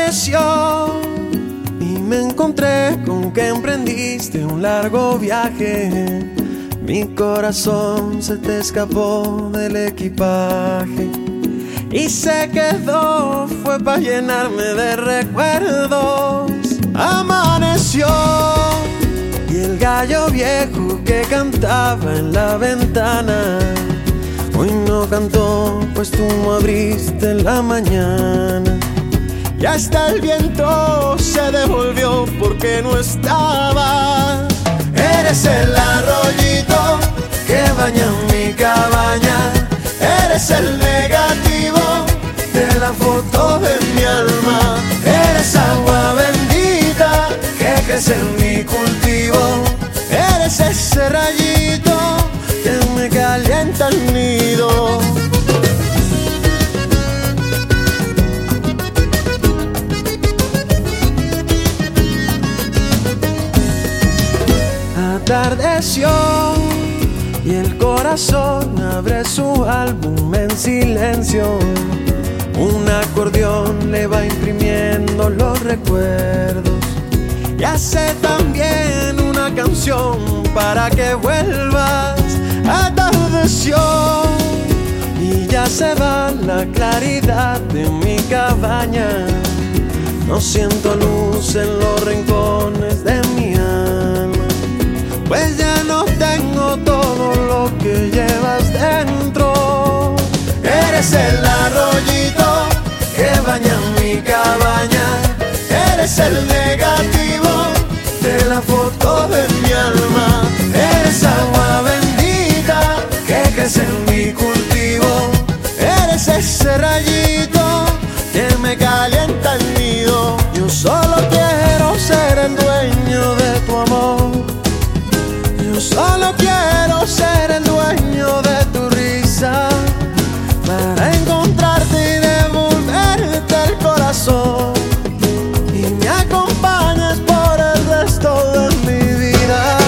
amaneció y me encontré con que emprendiste un largo viaje. Mi corazón se te escapó del equipaje y se quedó, fue para llenarme de recuerdos. Amaneció y el gallo viejo que cantaba en la ventana hoy no cantó, pues tú no abriste en la mañana. Y hasta el viento se devolvió porque no estaba. Eres el arroyito que baña mi cabaña. Eres el negativo de la foto de mi alma. Eres agua bendita que crece en mi cultivo. Eres ese rayito que me calienta el nido. Atardeció y el corazón abre su álbum en silencio. Un acordeón le va imprimiendo los recuerdos y hace también una canción para que vuelvas. Atardeció y ya se va la claridad de mi cabaña. No siento luz en los rincones de mi alma, pues ya no tengo todo lo que llevas dentro. Eres el arroyito que baña mi cabaña. Eres el negativo de la foto de mi alma. Eres agua bendita que crece en mi cultivo. Eres ese rayito que me calienta el nido. Yo solo quiero ser el dueño de tu amor. Yo solo quiero ser el dueño de tu risa, para encontrarte y devolverte el corazón, y me acompañes por el resto de mi vida.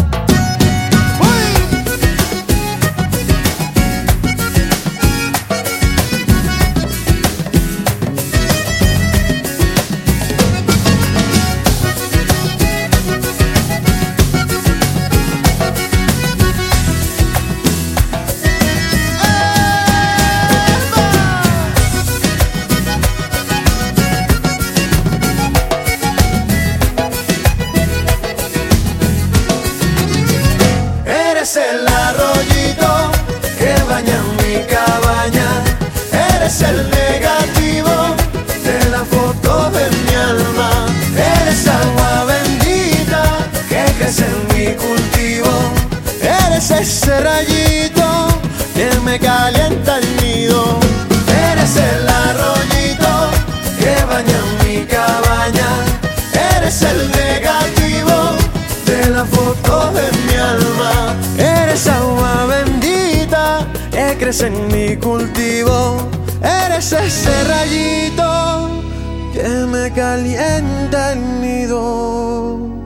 Eres el arroyito que baña mi cabaña. Eres el negativo de la foto de mi alma. Eres agua bendita que crece en mi cultivo. Eres ese rayito que me calienta el nido. Eres el arroyito que baña mi cabaña. Eres el negativo de la foto de mi alma. Eres agua bendita que crece en mi cultivo. Eres ese rayito que me calienta el nido.